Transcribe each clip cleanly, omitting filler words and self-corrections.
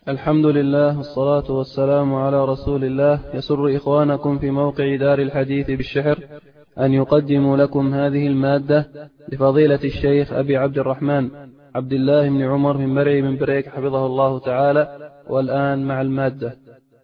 الحمد لله والصلاة والسلام على رسول الله. يسر إخوانكم في موقع دار الحديث بالشحر أن يقدموا لكم هذه المادة لفضيلة الشيخ أبي عبد الرحمن عبد الله بن عمر من مرعي من بريك حفظه الله تعالى. والآن مع المادة.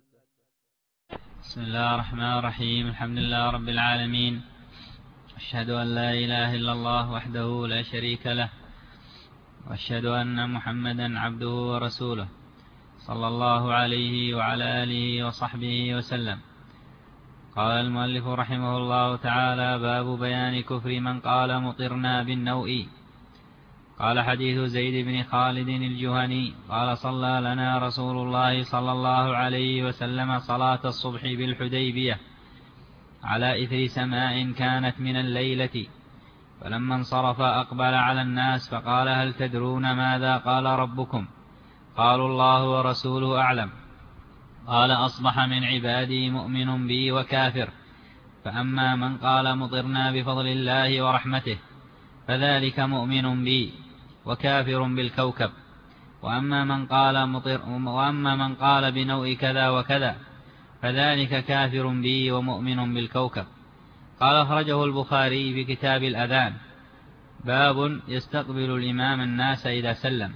بسم الله الرحمن الرحيم. الحمد لله رب العالمين، أشهد أن لا إله إلا الله وحده لا شريك له، وأشهد أن محمدا عبده ورسوله صلى الله عليه وعلى آله وصحبه وسلم. قال المؤلف رحمه الله تعالى: باب بيان كفر من قال مطرنا بالنوء. قال: حديث زيد بن خالد الجهني قال: صلى لنا رسول الله صلى الله عليه وسلم صلاة الصبح بالحديبية على إثر سماء كانت من الليلة، فلما انصرف أقبل على الناس فقال: هل تدرون ماذا قال ربكم؟ قالوا: الله ورسوله أعلم. قال: أصبح من عبادي مؤمن بي وكافر، فأما من قال مطرنا بفضل الله ورحمته فذلك مؤمن بي وكافر بالكوكب، وأما من قال بنوء كذا وكذا فذلك كافر بي ومؤمن بالكوكب. قال: أخرجه البخاري في كتاب الأذان. باب يستقبل الإمام الناس إذا سلم.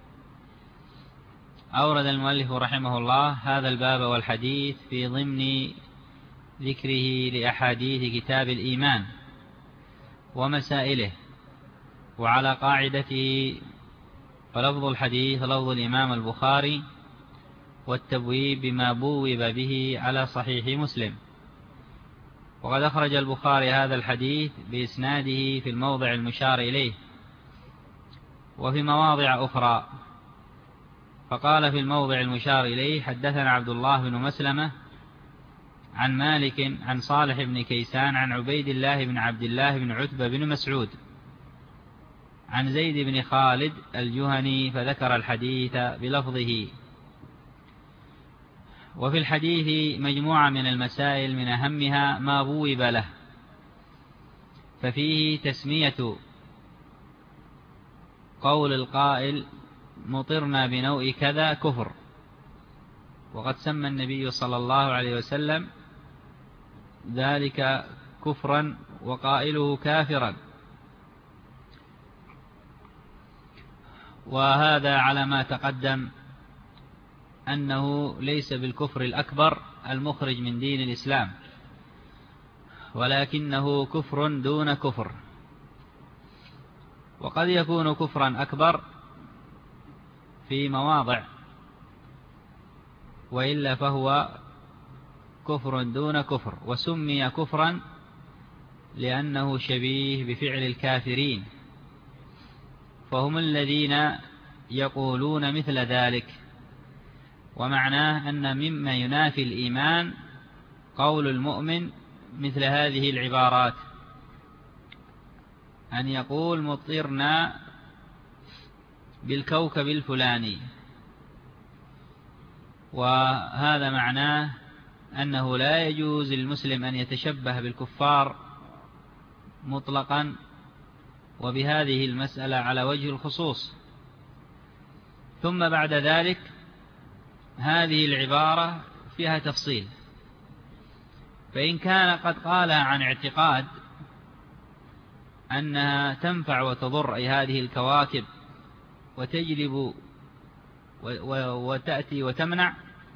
أورد المؤلف رحمه الله هذا الباب والحديث في ضمن ذكره لأحاديث كتاب الإيمان ومسائله، وعلى قاعدته فلفظ الحديث لفظ الإمام البخاري، والتبويب بما بوب به على صحيح مسلم. وقد أخرج البخاري هذا الحديث بإسناده في الموضع المشار إليه وفي مواضع أخرى. فقال في الموضع المشار إليه: حدثنا عبد الله بن مسلمة عن مالك عن صالح بن كيسان عن عبيد الله بن عبد الله بن عتبة بن مسعود عن زيد بن خالد الجهني، فذكر الحديث بلفظه. وفي الحديث مجموعة من المسائل، من أهمها ما بوب له، ففيه تسمية قول القائل مطرنا بنوء كذا كفر، وقد سمى النبي صلى الله عليه وسلم ذلك كفرا وقائله كافرا، وهذا على ما تقدم أنه ليس بالكفر الأكبر المخرج من دين الإسلام، ولكنه كفر دون كفر. وقد يكون كفرا أكبر في مواضع، وإلا فهو كفر دون كفر، وسمي كفرا لأنه شبيه بفعل الكافرين، فهم الذين يقولون مثل ذلك. ومعناه أن مما ينافي الإيمان قول المؤمن مثل هذه العبارات، أن يقول مطرنا بالكوكب الفلاني، وهذا معناه أنه لا يجوز للمسلم أن يتشبه بالكفار مطلقا، وبهذه المسألة على وجه الخصوص. ثم بعد ذلك هذه العبارة فيها تفصيل، فإن كان قد قالها عن اعتقاد أنها تنفع وتضر، أي هذه الكواكب وتجلب وتأتي وتمنع،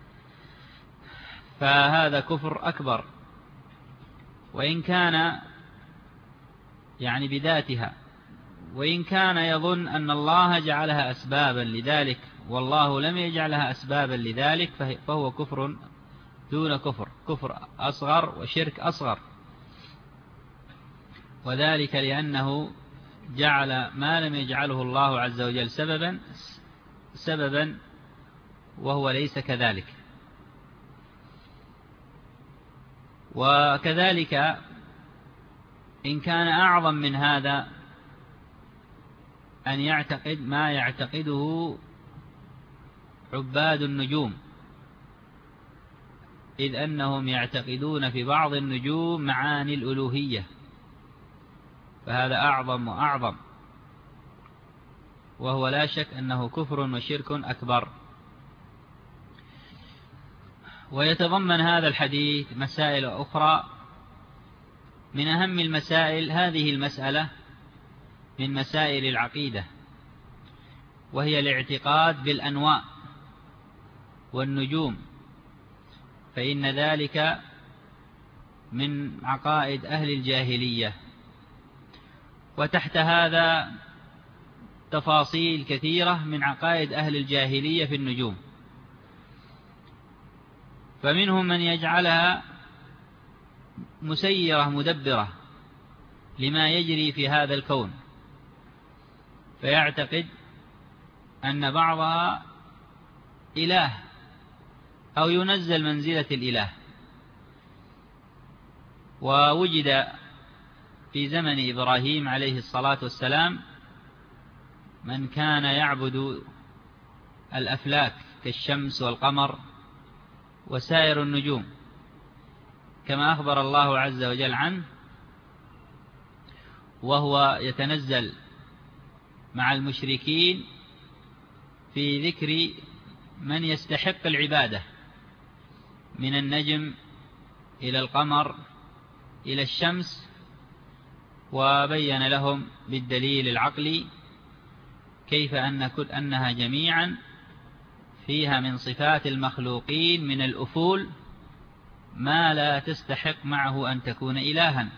فهذا كفر أكبر. وإن كان يعني بذاتها، وإن كان يظن أن الله جعلها أسبابا لذلك والله لم يجعلها أسبابا لذلك، فهو كفر دون كفر، كفر أصغر وشرك أصغر، وذلك لأنه جعل ما لم يجعله الله عز وجل سببا وهو ليس كذلك. وكذلك إن كان أعظم من هذا أن يعتقد ما يعتقده عباد النجوم، إذ أنهم يعتقدون في بعض النجوم معاني الألوهية، فهذا أعظم وأعظم، وهو لا شك أنه كفر وشرك أكبر. ويتضمن هذا الحديث مسائل أخرى. من أهم المسائل هذه المسألة من مسائل العقيدة، وهي الاعتقاد بالأنواء والنجوم، فإن ذلك من عقائد أهل الجاهلية. وتحت هذا تفاصيل كثيرة من عقائد أهل الجاهلية في النجوم، فمنهم من يجعلها مسيرة مدبرة لما يجري في هذا الكون، فيعتقد أن بعضها إله أو ينزل منزلة الإله. ووجد في زمن إبراهيم عليه الصلاة والسلام من كان يعبد الأفلاك كالشمس والقمر وسائر النجوم، كما أخبر الله عز وجل عنه، وهو يتنزل مع المشركين في ذكر من يستحق العبادة من النجم إلى القمر إلى الشمس، وبين لهم بالدليل العقلي كيف أنها جميعا فيها من صفات المخلوقين من الأفول ما لا تستحق معه أن تكون إلها،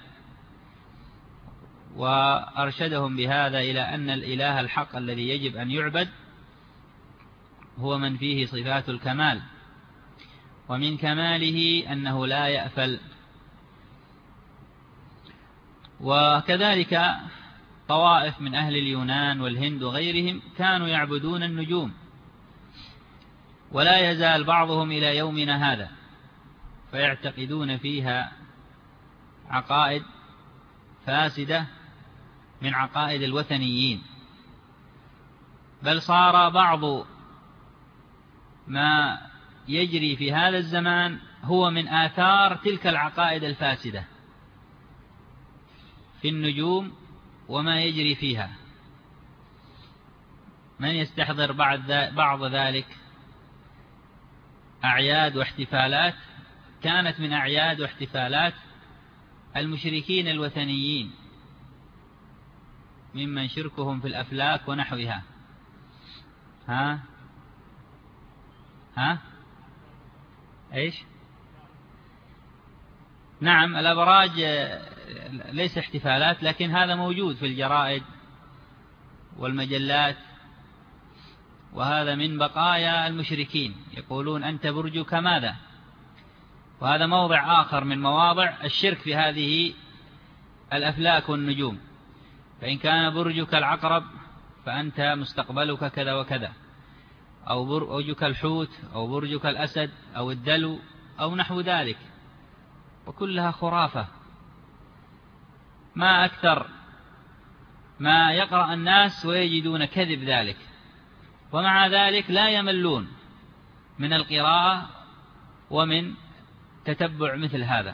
وأرشدهم بهذا إلى أن الإله الحق الذي يجب أن يعبد هو من فيه صفات الكمال، ومن كماله أنه لا يأفل. وكذلك طوائف من أهل اليونان والهند وغيرهم كانوا يعبدون النجوم، ولا يزال بعضهم إلى يومنا هذا، فيعتقدون فيها عقائد فاسدة من عقائد الوثنيين. بل صار بعض ما يجري في هذا الزمان هو من آثار تلك العقائد الفاسدة في النجوم وما يجري فيها. من يستحضر بعض ذلك أعياد واحتفالات كانت من أعياد واحتفالات المشركين الوثنيين، ممن شركهم في الأفلاك ونحوها. إيش؟ نعم، الأبراج ليس احتفالات، لكن هذا موجود في الجرائد والمجلات، وهذا من بقايا المشركين. يقولون أنت برجك ماذا؟ وهذا موضع آخر من مواضع الشرك في هذه الأفلاك والنجوم. فإن كان برجك العقرب فأنت مستقبلك كذا وكذا، أو برجك الحوت، أو برجك الأسد، أو الدلو، أو نحو ذلك، وكلها خرافة. ما أكثر ما يقرأ الناس ويجدون كذب ذلك، ومع ذلك لا يملون من القراءة ومن تتبع مثل هذا.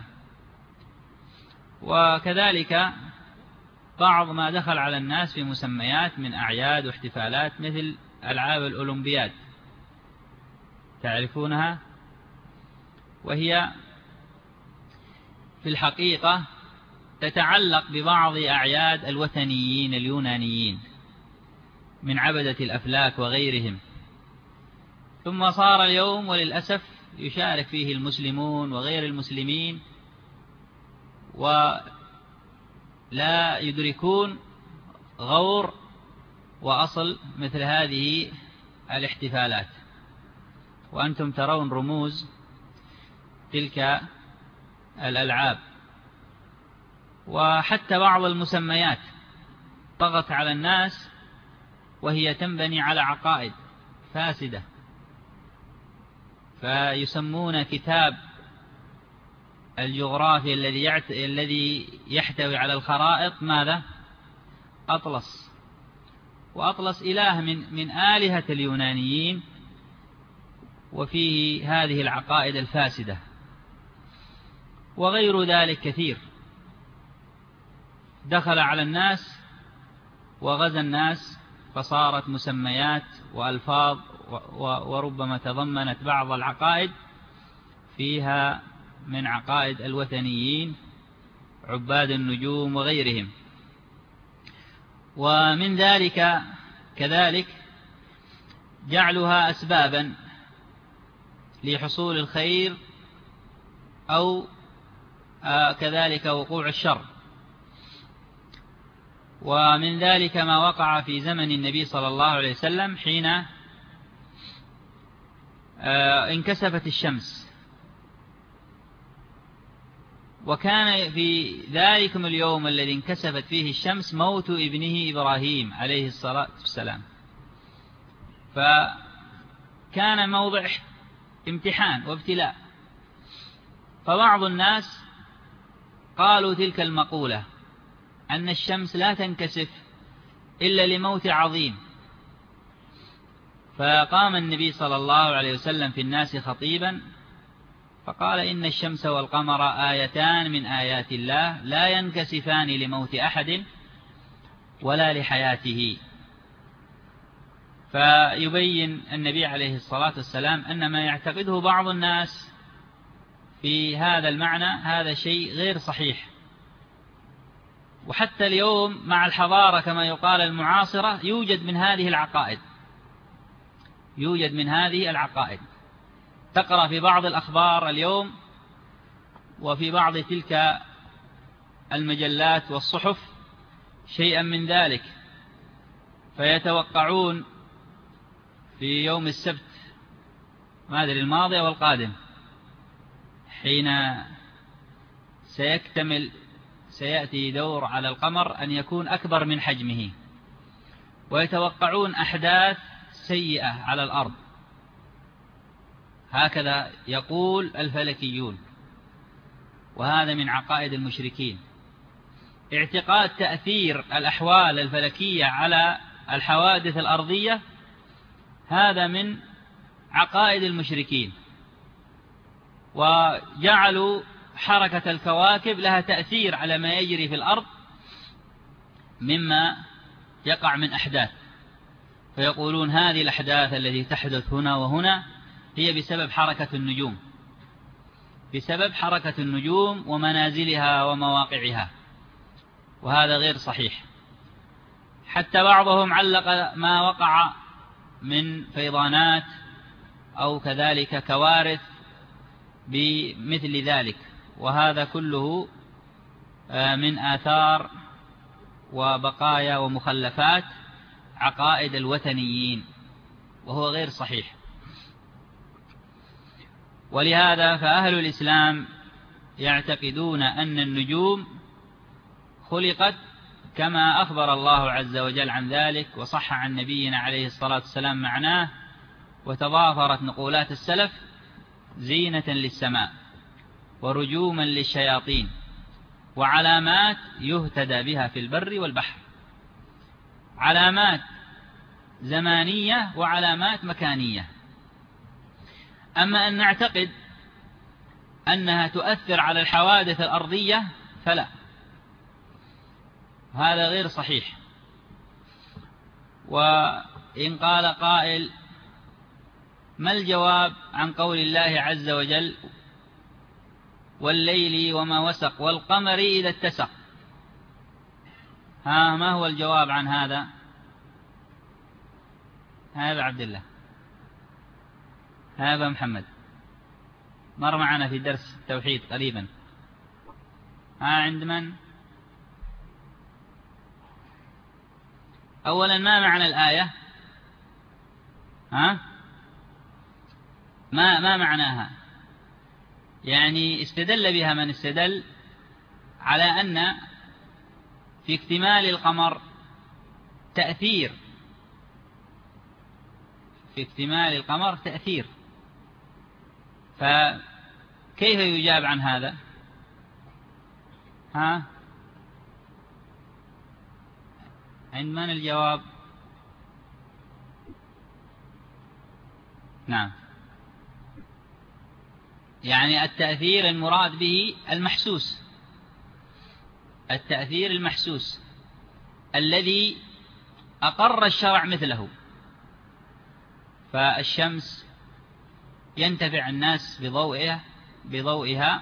وكذلك بعض ما دخل على الناس في مسميات من أعياد واحتفالات مثل ألعاب الأولمبياد، تعرفونها، وهي في الحقيقة تتعلق ببعض أعياد الوثنيين اليونانيين من عبدة الأفلاك وغيرهم. ثم صار اليوم وللأسف يشارك فيه المسلمون وغير المسلمين، ولا يدركون غور وأصل مثل هذه الاحتفالات. وأنتم ترون رموز تلك الألعاب. وحتى بعض المسميات طغت على الناس، وهي تنبني على عقائد فاسدة. فيسمون كتاب الجغرافيا الذي يحتوي على الخرائط ماذا؟ أطلس. وأطلس إله من آلهة اليونانيين، وفيه هذه العقائد الفاسدة وغير ذلك كثير دخل على الناس وغزا الناس، فصارت مسميات وألفاظ وربما تضمنت بعض العقائد فيها من عقائد الوثنيين عباد النجوم وغيرهم. ومن ذلك كذلك جعلها أسبابا لحصول الخير أو كذلك وقوع الشر. ومن ذلك ما وقع في زمن النبي صلى الله عليه وسلم حين انكسفت الشمس، وكان في ذلكم اليوم الذي انكسفت فيه الشمس موت ابنه إبراهيم عليه الصلاة والسلام، فكان موضع امتحان وابتلاء. فبعض الناس قالوا تلك المقولة أن الشمس لا تنكسف إلا لموت عظيم، فقام النبي صلى الله عليه وسلم في الناس خطيبا فقال: إن الشمس والقمر آيتان من آيات الله لا ينكسفان لموت أحد ولا لحياته. فيبين النبي عليه الصلاة والسلام أن ما يعتقده بعض الناس في هذا المعنى هذا شيء غير صحيح. وحتى اليوم مع الحضارة كما يقال المعاصرة يوجد من هذه العقائد. تقرأ في بعض الأخبار اليوم وفي بعض تلك المجلات والصحف شيئا من ذلك، فيتوقعون في يوم السبت ما أدري الماضي أو القادم حين سيأتي دور على القمر أن يكون أكبر من حجمه، ويتوقعون أحداث سيئة على الأرض. هكذا يقول الفلكيون، وهذا من عقائد المشركين. اعتقاد تأثير الأحوال الفلكية على الحوادث الأرضية هذا من عقائد المشركين، وجعلوا حركة الكواكب لها تأثير على ما يجري في الأرض مما يقع من أحداث، فيقولون هذه الأحداث التي تحدث هنا وهنا هي بسبب حركة النجوم ومنازلها ومواقعها، وهذا غير صحيح. حتى بعضهم علق ما وقع من فيضانات أو كذلك كوارث بمثل ذلك، وهذا كله من آثار وبقايا ومخلفات عقائد الوثنيين، وهو غير صحيح. ولهذا فأهل الإسلام يعتقدون أن النجوم خلقت كما أخبر الله عز وجل عن ذلك، وصح عن نبينا عليه الصلاة والسلام معناه، وتضافرت نقولات السلف: زينة للسماء ورجوما للشياطين وعلامات يهتدى بها في البر والبحر. علامات زمانية وعلامات مكانية. أما أن نعتقد أنها تؤثر على الحوادث الأرضية فلا، هذا غير صحيح. وإن قال قائل: ما الجواب عن قول الله عز وجل: والليل وما وسق والقمر إذا اتسق؟ ما هو الجواب عن هذا؟ هذا عبد الله، هذا محمد، مر معنا في درس التوحيد قريبا. عند من؟ أولا ما معنى الآية؟ ما معناها؟ يعني استدل بها من استدل على أن في اكتمال القمر تأثير، فكيف يجاب عن هذا؟ عند من الجواب؟ نعم، يعني التأثير المراد به المحسوس، التأثير المحسوس الذي أقر الشرع مثله. فالشمس ينتفع الناس بضوئها بضوئها،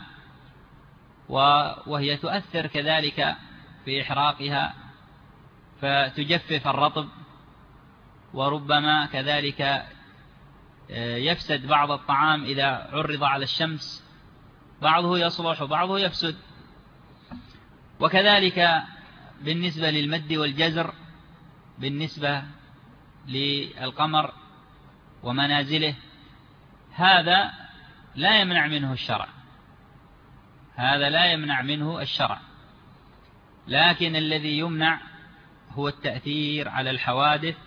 وهي تؤثر كذلك في إحراقها فتجفف الرطب، وربما كذلك يفسد بعض الطعام إذا عرض على الشمس، بعضه يصلح وبعضه يفسد. وكذلك بالنسبة للمد والجزر، بالنسبة للقمر ومنازله، هذا لا يمنع منه الشرع، هذا لا يمنع منه الشرع، لكن الذي يمنع هو التأثير على الحوادث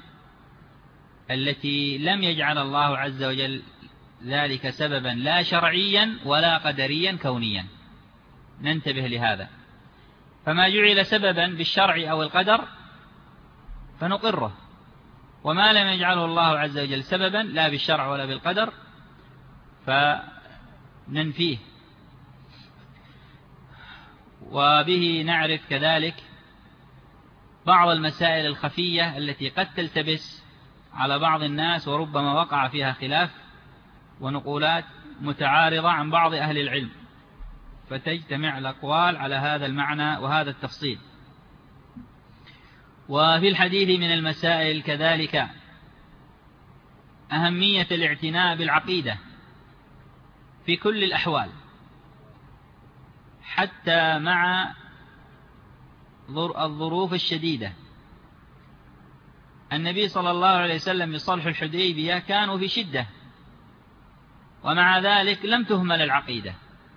التي لم يجعل الله عز وجل ذلك سببا لا شرعيا ولا قدريا كونيا. ننتبه لهذا، فما جعل سببا بالشرع أو القدر فنقره، وما لم يجعله الله عز وجل سببا لا بالشرع ولا بالقدر فننفيه. وبه نعرف كذلك بعض المسائل الخفية التي قد تلتبس على بعض الناس، وربما وقع فيها خلاف ونقولات متعارضة عن بعض أهل العلم، فتجتمع الأقوال على هذا المعنى وهذا التفصيل. وفي الحديث من المسائل كذلك أهمية الاعتناء بالعقيدة في كل الأحوال، حتى مع الظروف الشديدة. النبي صلى الله عليه وسلم بصلح الحديبية كانوا في شدة، ومع ذلك لم تهمل العقيدة.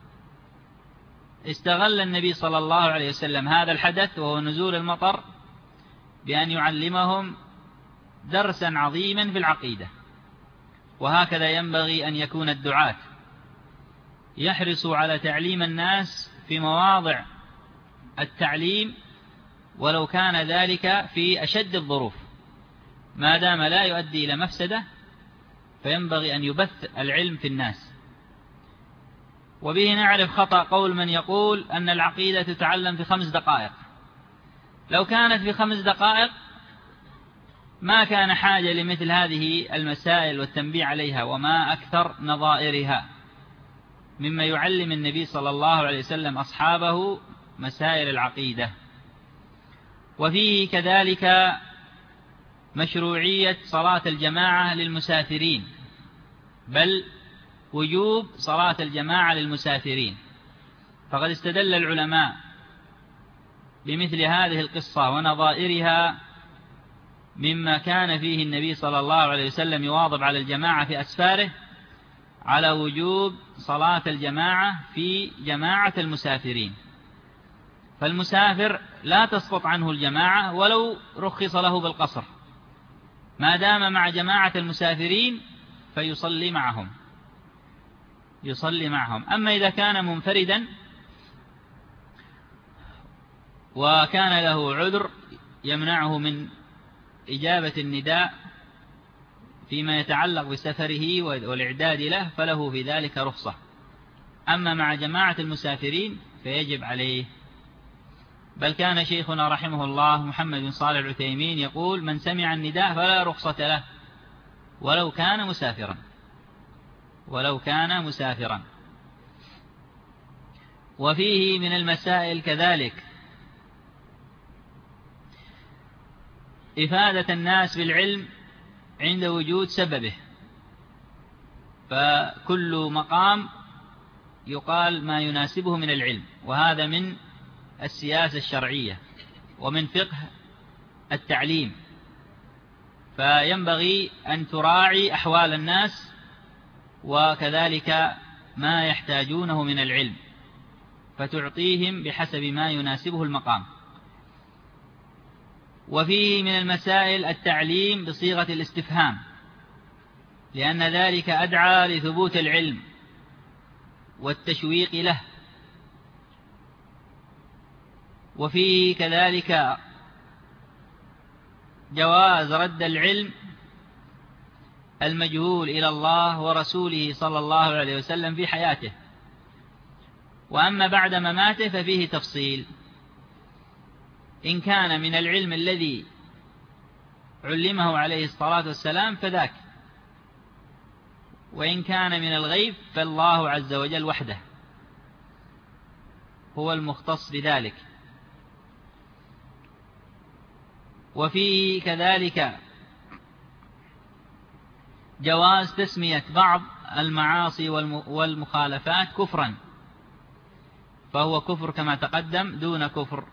استغل النبي صلى الله عليه وسلم هذا الحدث وهو نزول المطر بأن يعلمهم درسا عظيما في العقيدة. وهكذا ينبغي أن يكون الدعاة، يحرصوا على تعليم الناس في مواضع التعليم ولو كان ذلك في أشد الظروف، ما دام لا يؤدي إلى مفسدة فينبغي أن يبث العلم في الناس. وبه نعرف خطأ قول من يقول أن العقيدة تتعلم في 5 دقائق. لو كانت في 5 دقائق ما كان حاجة لمثل هذه المسائل والتنبيه عليها، وما أكثر نظائرها مما يعلم النبي صلى الله عليه وسلم أصحابه مسائل العقيدة. وفيه كذلك مشروعية صلاة الجماعة للمسافرين، بل وجوب صلاة الجماعة للمسافرين. فقد استدل العلماء بمثل هذه القصة ونظائرها مما كان فيه النبي صلى الله عليه وسلم يواظب على الجماعة في أسفاره على وجوب صلاة الجماعة في جماعة المسافرين. فالمسافر لا تسقط عنه الجماعة ولو رخص له بالقصر، ما دام مع جماعة المسافرين فيصلي معهم، يصلي معهم. أما إذا كان منفردا وكان له عذر يمنعه من إجابة النداء فيما يتعلق بسفره والإعداد له فله في ذلك رخصة. أما مع جماعة المسافرين فيجب عليه. بل كان شيخنا رحمه الله محمد بن صالح العثيمين يقول: من سمع النداء فلا رخصة له ولو كان مسافرا، ولو كان مسافرا. وفيه من المسائل كذلك إفادة الناس بالعلم عند وجود سببه، فكل مقام يقال ما يناسبه من العلم، وهذا من السياسة الشرعية ومن فقه التعليم. فينبغي أن تراعي أحوال الناس وكذلك ما يحتاجونه من العلم، فتعطيهم بحسب ما يناسبه المقام. وفيه من المسائل التعليم بصيغة الاستفهام، لأن ذلك أدعى لثبوت العلم والتشويق له. وفيه كذلك جواز رد العلم المجهول إلى الله ورسوله صلى الله عليه وسلم في حياته، وأما بعد مماته ففيه تفصيل. إن كان من العلم الذي علمه عليه الصلاة والسلام فذاك، وإن كان من الغيب فالله عز وجل وحده هو المختص بذلك. وفيه كذلك جواز تسمية بعض المعاصي والمخالفات كفرا، فهو كفر كما تقدم دون كفر.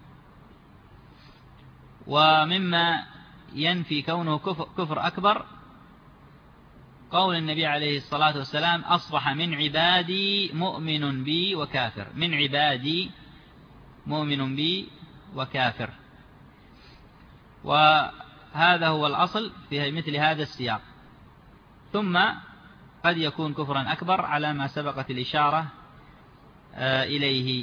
ومما ينفي كونه كفر أكبر قول النبي عليه الصلاة والسلام: أصبح من عبادي مؤمن بي وكافر. من عبادي مؤمن بي وكافر. وهذا هو الأصل في مثل هذا السياق. ثم قد يكون كفرا أكبر على ما سبقت الإشارة إليه.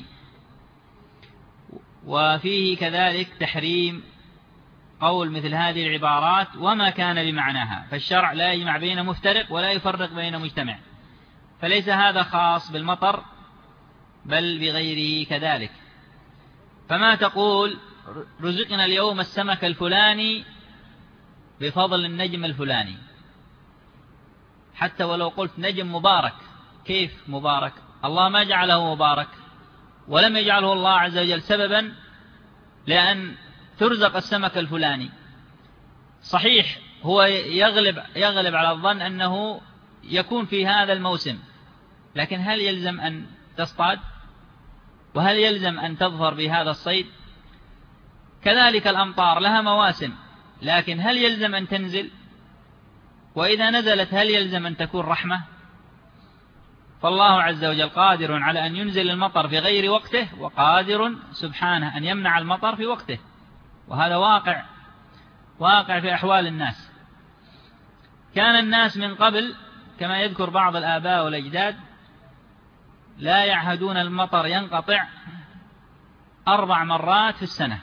وفيه كذلك تحريم قول مثل هذه العبارات وما كان بمعناها، فالشرع لا يجمع بين مفترق ولا يفرق بين مجتمع، فليس هذا خاص بالمطر بل بغيره كذلك. فما تقول رزقنا اليوم السمك الفلاني بفضل النجم الفلاني، حتى ولو قلت نجم مبارك، كيف مبارك؟ الله ما جعله مبارك، ولم يجعله الله عز وجل سببا لأن ترزق السمك الفلاني. صحيح هو يغلب على الظن أنه يكون في هذا الموسم، لكن هل يلزم أن تصطاد؟ وهل يلزم أن تظفر بهذا الصيد؟ كذلك الأمطار لها مواسم، لكن هل يلزم أن تنزل؟ وإذا نزلت هل يلزم أن تكون رحمة؟ فالله عز وجل قادر على أن ينزل المطر في غير وقته، وقادر سبحانه أن يمنع المطر في وقته، وهذا واقع في أحوال الناس. كان الناس من قبل كما يذكر بعض الآباء والأجداد لا يعهدون المطر ينقطع 4 مرات في السنة،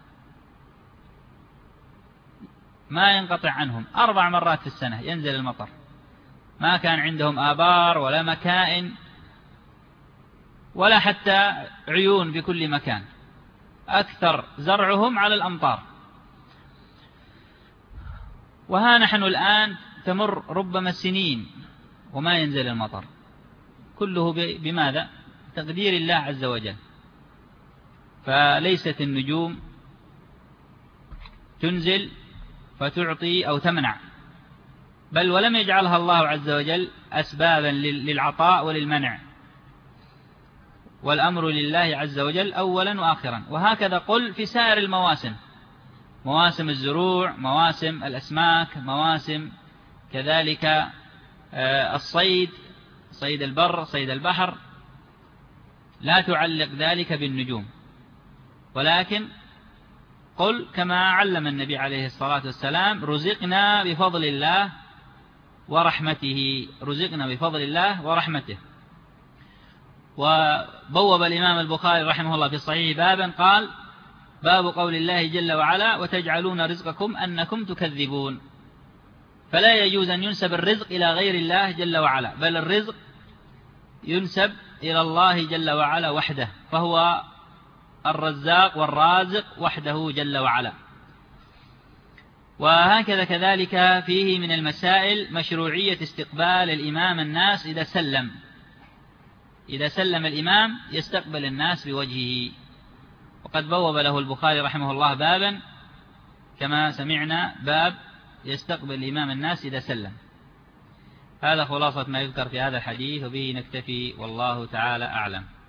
ما ينقطع عنهم 4 مرات في السنة ينزل المطر. ما كان عندهم آبار ولا مكائن ولا حتى عيون بكل مكان، أكثر زرعهم على الأمطار. وها نحن الآن تمر ربما سنين وما ينزل المطر، كله بماذا؟ تقدير الله عز وجل. فليست النجوم تنزل فتعطي أو تمنع، بل ولم يجعلها الله عز وجل أسبابا للعطاء وللمنع، والأمر لله عز وجل أولا وآخرا. وهكذا قل في سائر المواسم، مواسم الزروع، مواسم الأسماك، مواسم كذلك الصيد، صيد البر، صيد البحر، لا تعلق ذلك بالنجوم، ولكن قل كما علم النبي عليه الصلاة والسلام: رزقنا بفضل الله ورحمته. رزقنا بفضل الله ورحمته. وبوب الإمام البخاري رحمه الله في الصحيح بابا قال: باب قول الله جل وعلا: وتجعلون رزقكم أنكم تكذبون. فلا يجوز أن ينسب الرزق إلى غير الله جل وعلا، بل الرزق ينسب إلى الله جل وعلا وحده، فهو الرزاق والرازق وحده جل وعلا. وهكذا كذلك فيه من المسائل مشروعية استقبال الإمام الناس إذا سلم الإمام يستقبل الناس بوجهه. وقد بوب له البخاري رحمه الله بابا كما سمعنا، باب يستقبل الإمام الناس إذا سلم. هذا خلاصة ما يذكر في هذا الحديث، وبه نكتفي والله تعالى أعلم.